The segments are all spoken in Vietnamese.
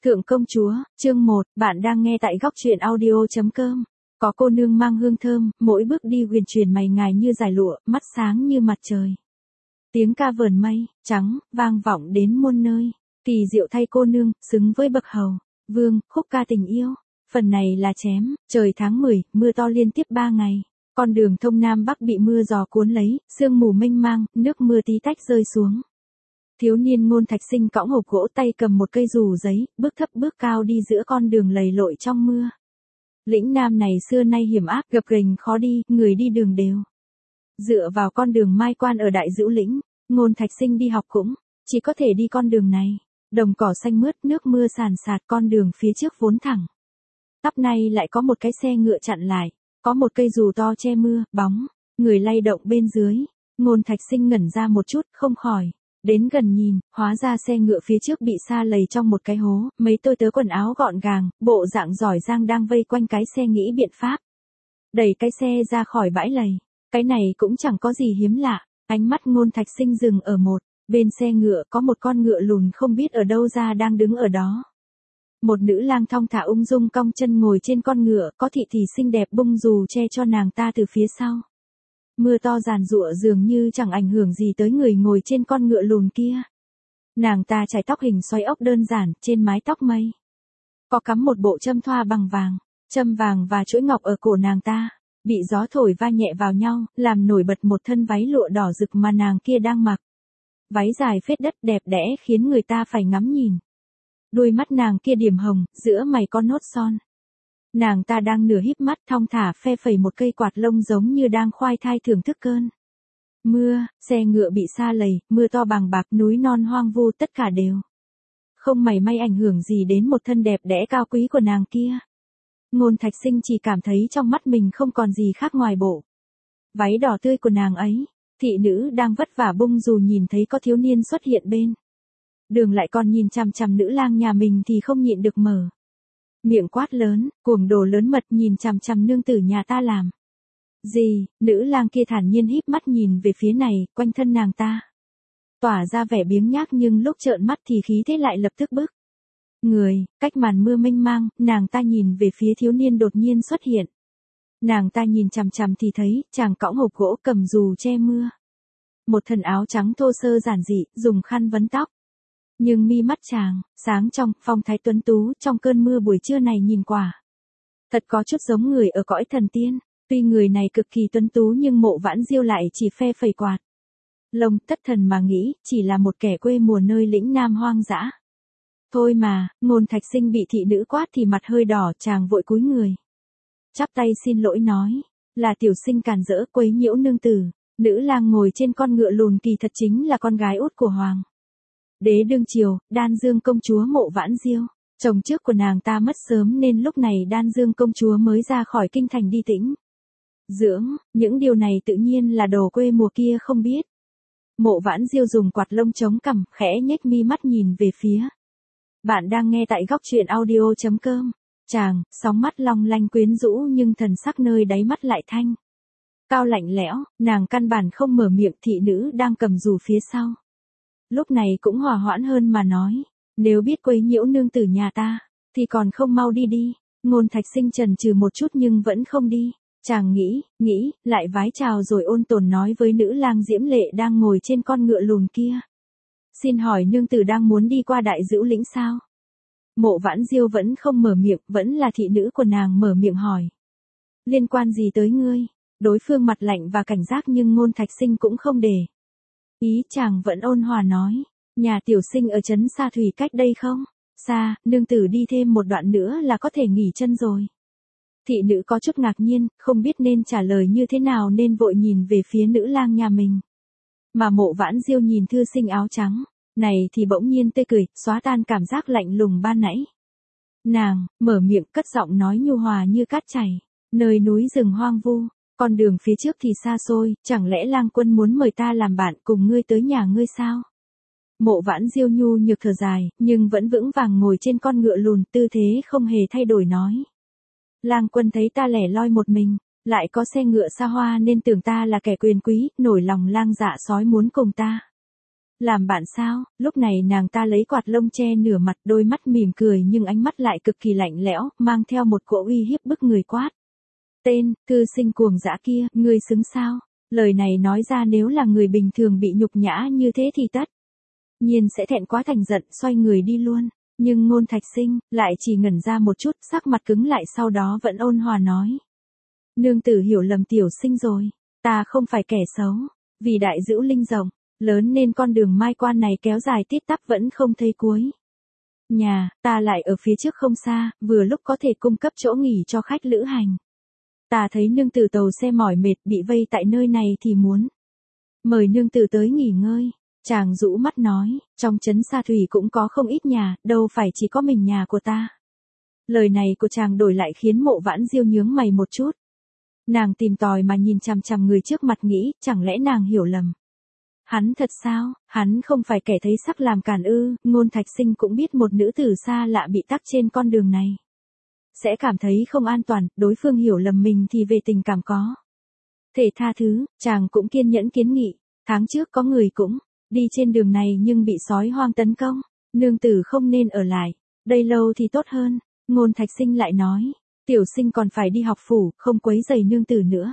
Thượng công chúa, chương 1, bạn đang nghe tại góc truyện audio.com. Có cô nương mang hương thơm, mỗi bước đi huyền chuyển mày ngài như dải lụa, mắt sáng như mặt trời. Tiếng ca vờn mây, trắng, vang vọng đến muôn nơi. Kỳ diệu thay cô nương, xứng với bậc hầu. Vương, khúc ca tình yêu. Phần này là chém, trời tháng 10, mưa to liên tiếp 3 ngày. Con đường thông Nam Bắc bị mưa gió cuốn lấy, sương mù mênh mang, nước mưa tí tách rơi xuống. Thiếu niên Ngôn Thạch Sinh cõng hộp gỗ tay cầm một cây dù giấy, bước thấp bước cao đi giữa con đường lầy lội trong mưa. Lĩnh Nam này xưa nay hiểm ác, gập ghềnh khó đi, người đi đường đều. Dựa vào con đường mai quan ở Đại Dữu Lĩnh, Ngôn Thạch Sinh đi học cũng chỉ có thể đi con đường này. Đồng cỏ xanh mướt, nước mưa sàn sạt, con đường phía trước vốn thẳng. Tắp nay lại có một cái xe ngựa chặn lại, có một cây dù to che mưa, bóng, người lay động bên dưới. Ngôn Thạch Sinh ngẩn ra một chút, không khỏi. Đến gần nhìn, hóa ra xe ngựa phía trước bị sa lầy trong một cái hố, mấy tôi tớ quần áo gọn gàng, bộ dạng giỏi giang đang vây quanh cái xe nghĩ biện pháp. Đẩy cái xe ra khỏi bãi lầy, cái này cũng chẳng có gì hiếm lạ, ánh mắt Ngôn Thạch Sinh dừng ở bên xe ngựa có một con ngựa lùn không biết ở đâu ra đang đứng ở đó. Một nữ lang thong thả ung dung cong chân ngồi trên con ngựa, có thị thì xinh đẹp bung dù che cho nàng ta từ phía sau. Mưa to giàn giụa dường như chẳng ảnh hưởng gì tới người ngồi trên con ngựa lùn kia. Nàng ta chải tóc hình xoáy ốc đơn giản, trên mái tóc mây. Có cắm một bộ châm thoa bằng vàng, châm vàng và chuỗi ngọc ở cổ nàng ta, bị gió thổi va nhẹ vào nhau, làm nổi bật một thân váy lụa đỏ rực mà nàng kia đang mặc. Váy dài phết đất đẹp đẽ khiến người ta phải ngắm nhìn. Đôi mắt nàng kia điểm hồng, giữa mày có nốt son. Nàng ta đang nửa híp mắt thong thả phe phẩy một cây quạt lông giống như đang khoai thai thưởng thức cơn mưa, xe ngựa bị sa lầy, mưa to bàng bạc, núi non hoang vu tất cả đều không mảy may ảnh hưởng gì đến một thân đẹp đẽ cao quý của nàng kia. Ngôn Thạch Sinh chỉ cảm thấy trong mắt mình không còn gì khác ngoài bộ váy đỏ tươi của nàng ấy. Thị nữ đang vất vả bung dù nhìn thấy có thiếu niên xuất hiện bên đường lại còn nhìn chằm chằm nữ lang nhà mình thì không nhịn được mở miệng quát lớn, cuồng đồ lớn mật, nhìn chằm chằm nương tử nhà ta làm gì? Nữ lang kia thản nhiên híp mắt nhìn về phía này, quanh thân nàng ta tỏa ra vẻ biếng nhác, nhưng lúc trợn mắt thì khí thế lại lập tức bức người. Cách màn mưa mênh mang, nàng ta nhìn về phía thiếu niên đột nhiên xuất hiện. Nàng ta nhìn chằm chằm thì thấy chàng cõng hộp gỗ cầm dù che mưa, một thân áo trắng thô sơ giản dị, dùng khăn vấn tóc. Nhưng mi mắt chàng, sáng trong, phong thái tuấn tú, trong cơn mưa buổi trưa này nhìn quả thật có chút giống người ở cõi thần tiên. Tuy người này cực kỳ tuấn tú nhưng Mộ Vãn Diêu lại chỉ phe phẩy quạt lông, thất thần mà nghĩ, chỉ là một kẻ quê mùa nơi lĩnh Nam hoang dã. Thôi mà, Ngôn Thạch Sinh bị thị nữ quát thì mặt hơi đỏ, chàng vội cúi người. Chắp tay xin lỗi nói, là tiểu sinh càn rỡ quấy nhiễu nương tử. Nữ lang ngồi trên con ngựa lùn kỳ thật chính là con gái út của Hoàng đế đương triều, Đan Dương công chúa Mộ Vãn Diêu. Chồng trước của nàng ta mất sớm nên lúc này Đan Dương công chúa mới ra khỏi kinh thành đi tĩnh dưỡng, những điều này tự nhiên là đồ quê mùa kia không biết. Mộ Vãn Diêu dùng quạt lông chống cằm, khẽ nhếch mi mắt nhìn về phía. Bạn đang nghe tại góc truyện audio.com. Chàng, sóng mắt long lanh quyến rũ nhưng thần sắc nơi đáy mắt lại thanh cao lạnh lẽo, nàng căn bản không mở miệng. Thị nữ đang cầm dù phía sau lúc này cũng hòa hoãn hơn mà nói, nếu biết quấy nhiễu nương tử nhà ta thì còn không mau đi đi. Ngôn Thạch Sinh chần chừ một chút nhưng vẫn không đi. Chàng nghĩ, lại vái chào rồi ôn tồn nói với nữ lang diễm lệ đang ngồi trên con ngựa lùn kia. Xin hỏi nương tử đang muốn đi qua Đại Dữu Lĩnh sao? Mộ Vãn Diêu vẫn không mở miệng, vẫn là thị nữ của nàng mở miệng hỏi. Liên quan gì tới ngươi? Đối phương mặt lạnh và cảnh giác nhưng Ngôn Thạch Sinh cũng không để ý, chàng vẫn ôn hòa nói. Nhà tiểu sinh ở trấn Sa Thủy cách đây không xa, nương tử đi thêm một đoạn nữa là có thể nghỉ chân rồi. Thị nữ có chút ngạc nhiên, không biết nên trả lời như thế nào nên vội nhìn về phía nữ lang nhà mình. Mà Mộ Vãn Diêu nhìn thư sinh áo trắng này thì bỗng nhiên tươi cười, xóa tan cảm giác lạnh lùng ban nãy. Nàng mở miệng cất giọng nói nhu hòa như cát chảy, nơi núi rừng hoang vu, con đường phía trước thì xa xôi, chẳng lẽ lang quân muốn mời ta làm bạn cùng ngươi tới nhà ngươi sao? Mộ Vãn Diêu nhu nhược thở dài, nhưng vẫn vững vàng ngồi trên con ngựa lùn, tư thế không hề thay đổi nói. Lang quân thấy ta lẻ loi một mình, lại có xe ngựa xa hoa nên tưởng ta là kẻ quyền quý, nổi lòng lang dạ sói muốn cùng ta làm bạn sao? Lúc này nàng ta lấy quạt lông che nửa mặt, đôi mắt mỉm cười nhưng ánh mắt lại cực kỳ lạnh lẽo, mang theo một cỗ uy hiếp bức người quát. Tên, thư sinh cuồng dã kia, ngươi xứng sao? Lời này nói ra nếu là người bình thường bị nhục nhã như thế thì tất nhiên sẽ thẹn quá thành giận, xoay người đi luôn. Nhưng Ngôn Thạch Sinh, lại chỉ ngẩn ra một chút, sắc mặt cứng lại sau đó vẫn ôn hòa nói. Nương tử hiểu lầm tiểu sinh rồi, ta không phải kẻ xấu, vì đại dữ linh rộng, lớn nên con đường mai quan này kéo dài tít tắp vẫn không thấy cuối. Nhà, ta lại ở phía trước không xa, vừa lúc có thể cung cấp chỗ nghỉ cho khách lữ hành. Ta thấy nương tử tàu xe mỏi mệt bị vây tại nơi này thì muốn mời nương tử tới nghỉ ngơi. Chàng rũ mắt nói, trong trấn Sa Thủy cũng có không ít nhà, đâu phải chỉ có mình nhà của ta. Lời này của chàng đổi lại khiến Mộ Vãn Diêu nhướng mày một chút. Nàng tìm tòi mà nhìn chằm chằm người trước mặt nghĩ, chẳng lẽ nàng hiểu lầm. Hắn thật sao, hắn không phải kẻ thấy sắc làm càn ư? Ngôn Thạch Sinh cũng biết một nữ tử xa lạ bị tắc trên con đường này sẽ cảm thấy không an toàn, đối phương hiểu lầm mình thì về tình cảm có thể tha thứ, chàng cũng kiên nhẫn kiến nghị. Tháng trước có người cũng đi trên đường này nhưng bị sói hoang tấn công, nương tử không nên ở lại, đây lâu thì tốt hơn. Ngôn Thạch Sinh lại nói, tiểu sinh còn phải đi học phủ, không quấy rầy nương tử nữa.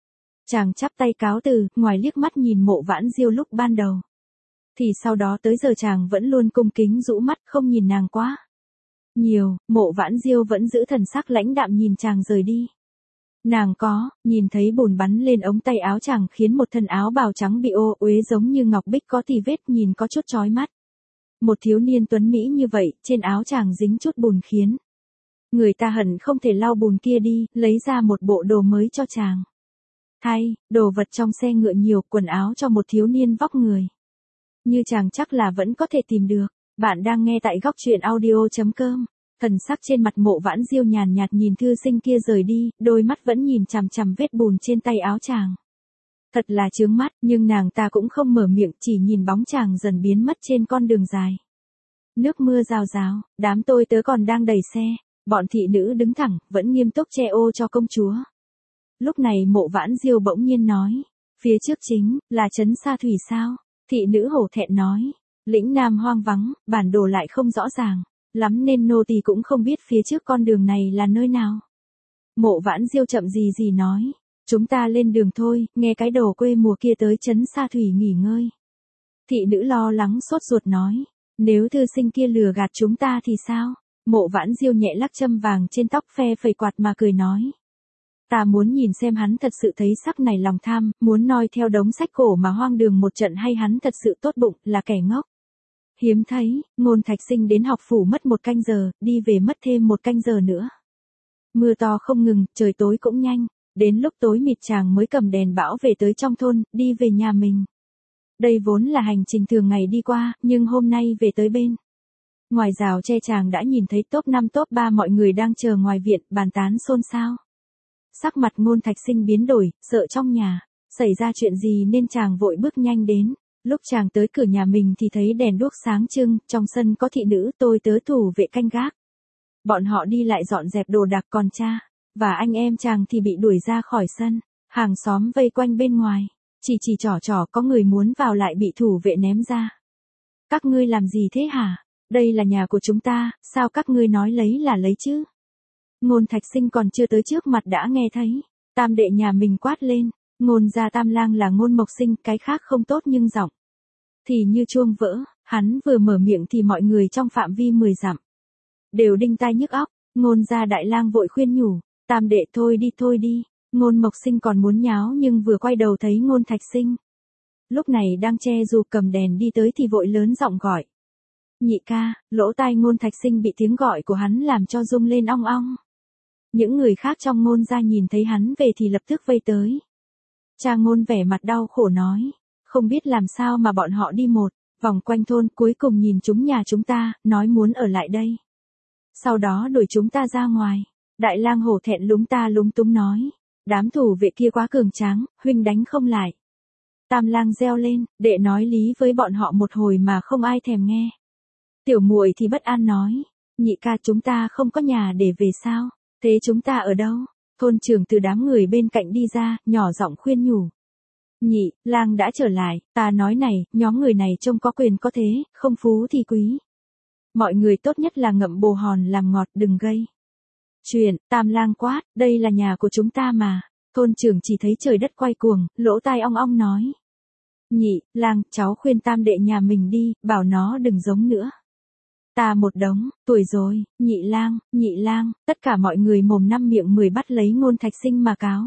Chàng chắp tay cáo từ, ngoài liếc mắt nhìn Mộ Vãn Diêu lúc ban đầu, thì sau đó tới giờ chàng vẫn luôn cung kính rũ mắt không nhìn nàng quá nhiều. Mộ Vãn Diêu vẫn giữ thần sắc lãnh đạm nhìn chàng rời đi. Nàng có nhìn thấy bùn bắn lên ống tay áo chàng khiến một thân áo bào trắng bị ô uế giống như ngọc bích có tì vết nhìn có chút chói mắt. Một thiếu niên tuấn mỹ như vậy, trên áo chàng dính chút bùn khiến người ta hận không thể lau bùn kia đi, lấy ra một bộ đồ mới cho chàng thay, đồ vật trong xe ngựa nhiều, quần áo cho một thiếu niên vóc người như chàng chắc là vẫn có thể tìm được. Bạn đang nghe tại góc truyện audio.com. Thần sắc trên mặt Mộ Vãn Diêu nhàn nhạt nhìn thư sinh kia rời đi, đôi mắt vẫn nhìn chằm chằm vết bùn trên tay áo chàng. Thật là chướng mắt, nhưng nàng ta cũng không mở miệng, chỉ nhìn bóng chàng dần biến mất trên con đường dài. Nước mưa rào rào, đám tôi tớ còn đang đẩy xe, bọn thị nữ đứng thẳng, vẫn nghiêm túc che ô cho công chúa. Lúc này Mộ Vãn Diêu bỗng nhiên nói, phía trước chính là trấn Sa Thủy sao? Thị nữ hổ thẹn nói, lĩnh Nam hoang vắng, bản đồ lại không rõ ràng lắm nên nô tỳ cũng không biết phía trước con đường này là nơi nào. Mộ Vãn Diêu chậm gì nói, chúng ta lên đường thôi, nghe cái đồ quê mùa kia tới trấn Sa Thủy nghỉ ngơi. Thị nữ lo lắng sốt ruột nói, nếu thư sinh kia lừa gạt chúng ta thì sao? Mộ Vãn Diêu nhẹ lắc châm vàng trên tóc phe phẩy quạt mà cười nói, ta muốn nhìn xem hắn thật sự thấy sắc này lòng tham, muốn noi theo đống sách cổ mà hoang đường một trận hay hắn thật sự tốt bụng, là kẻ ngốc. Hiếm thấy, Ngôn Thạch Sinh đến học phủ mất 1 canh giờ, đi về mất thêm 1 canh giờ nữa. Mưa to không ngừng, trời tối cũng nhanh, đến lúc tối mịt chàng mới cầm đèn bão về tới trong thôn, đi về nhà mình. Đây vốn là hành trình thường ngày đi qua, nhưng hôm nay về tới bên ngoài rào tre chàng đã nhìn thấy top 5 top 3 mọi người đang chờ ngoài viện, bàn tán xôn xao. Sắc mặt Ngôn Thạch Sinh biến đổi, sợ trong nhà xảy ra chuyện gì nên chàng vội bước nhanh đến. Lúc chàng tới cửa nhà mình thì thấy đèn đuốc sáng trưng, trong sân có thị nữ tôi tớ thủ vệ canh gác. Bọn họ đi lại dọn dẹp đồ đạc, còn cha và anh em chàng thì bị đuổi ra khỏi sân. Hàng xóm vây quanh bên ngoài, chỉ trỏ có người muốn vào lại bị thủ vệ ném ra. Các ngươi làm gì thế hả? Đây là nhà của chúng ta, sao các ngươi nói lấy là lấy chứ? Ngôn Thạch Sinh còn chưa tới trước mặt đã nghe thấy tam đệ nhà mình quát lên. Ngôn gia tam lang là Ngôn Mộc Sinh, cái khác không tốt nhưng giọng thì như chuông vỡ, hắn vừa mở miệng thì mọi người trong phạm vi 10 dặm đều đinh tai nhức óc. Ngôn gia đại lang vội khuyên nhủ, tam đệ thôi đi. Ngôn Mộc Sinh còn muốn nháo nhưng vừa quay đầu thấy Ngôn Thạch Sinh lúc này đang che dù cầm đèn đi tới thì vội lớn giọng gọi, nhị ca. Lỗ tai Ngôn Thạch Sinh bị tiếng gọi của hắn làm cho rung lên ong ong. Những người khác trong Ngôn gia nhìn thấy hắn về thì lập tức vây tới. Cha Ngôn vẻ mặt đau khổ nói, không biết làm sao mà bọn họ đi một vòng quanh thôn, cuối cùng nhìn chúng nhà chúng ta, nói muốn ở lại đây. Sau đó đuổi chúng ta ra ngoài. Đại lang hổ thẹn lúng túng nói, đám thủ vệ kia quá cường tráng, huynh đánh không lại. Tam lang reo lên, đệ nói lý với bọn họ một hồi mà không ai thèm nghe. Tiểu muội thì bất an nói, nhị ca chúng ta không có nhà để về sao? Thế chúng ta ở đâu? Thôn trưởng từ đám người bên cạnh đi ra, nhỏ giọng khuyên nhủ. Nhị lang đã trở lại, ta nói này, nhóm người này trông có quyền có thế, không phú thì quý. Mọi người tốt nhất là ngậm bồ hòn làm ngọt, đừng gây chuyện. Tam lang quát, đây là nhà của chúng ta mà. Thôn trưởng chỉ thấy trời đất quay cuồng, lỗ tai ong ong nói. Nhị lang, cháu khuyên tam đệ nhà mình đi, bảo nó đừng giống nữa. Ta một đống, tuổi rồi, nhị lang, tất cả mọi người mồm năm miệng 10 bắt lấy Ngôn Thạch Sinh mà cáo.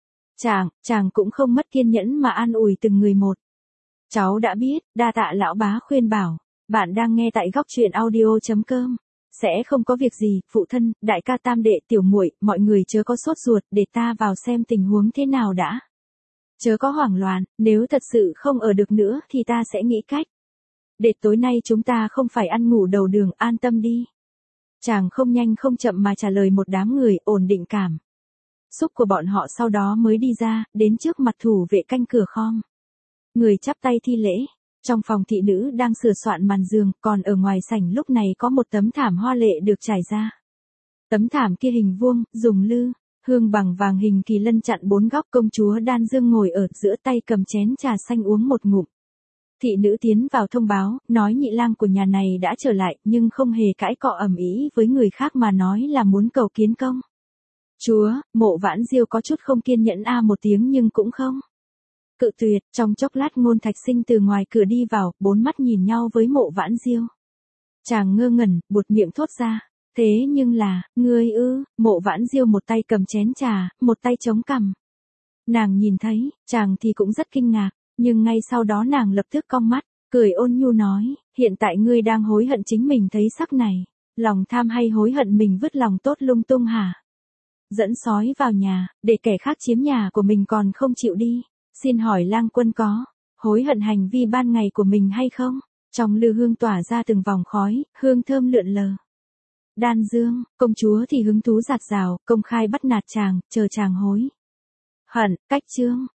Chàng cũng không mất kiên nhẫn mà an ủi từng người một. Cháu đã biết, đa tạ lão bá khuyên bảo. Bạn đang nghe tại góc truyện audio.com. Sẽ không có việc gì, phụ thân, đại ca, tam đệ, tiểu muội, mọi người chớ có sốt ruột, để ta vào xem tình huống thế nào đã. Chớ có hoảng loạn, nếu thật sự không ở được nữa thì ta sẽ nghĩ cách. Để tối nay chúng ta không phải ăn ngủ đầu đường, an tâm đi. Chàng không nhanh không chậm mà trả lời một đám người, ổn định cảm xúc của bọn họ, sau đó mới đi ra, đến trước mặt thủ vệ canh cửa khom. Người chắp tay thi lễ. Trong phòng thị nữ đang sửa soạn màn giường, còn ở ngoài sảnh lúc này có một tấm thảm hoa lệ được trải ra. Tấm thảm kia hình vuông, dùng lư hương bằng vàng hình kỳ lân chặn 4 góc, công chúa Đan Dương ngồi ở giữa, tay cầm chén trà xanh uống một ngụm. Thị nữ tiến vào thông báo, nói nhị lang của nhà này đã trở lại, nhưng không hề cãi cọ ầm ĩ với người khác mà nói là muốn cầu kiến công chúa. Mộ Vãn Diêu có chút không kiên nhẫn một tiếng nhưng cũng không cự tuyệt. Trong chốc lát Ngôn Thạch Sinh từ ngoài cửa đi vào, 4 mắt nhìn nhau với Mộ Vãn Diêu. Chàng ngơ ngẩn, buột miệng thốt ra. Thế nhưng là, ngươi ư? Mộ Vãn Diêu một tay cầm chén trà, một tay chống cằm. Nàng nhìn thấy, chàng thì cũng rất kinh ngạc, nhưng ngay sau đó nàng lập tức cong mắt, cười ôn nhu nói, hiện tại ngươi đang hối hận chính mình thấy sắc này, lòng tham hay hối hận mình vứt lòng tốt lung tung hả? Dẫn sói vào nhà, để kẻ khác chiếm nhà của mình còn không chịu đi. Xin hỏi lang quân có hối hận hành vi ban ngày của mình hay không? Trong lư hương tỏa ra từng vòng khói, hương thơm lượn lờ. Đan Dương, công chúa thì hứng thú dạt dào, công khai bắt nạt chàng, chờ chàng hối hận. Cách chương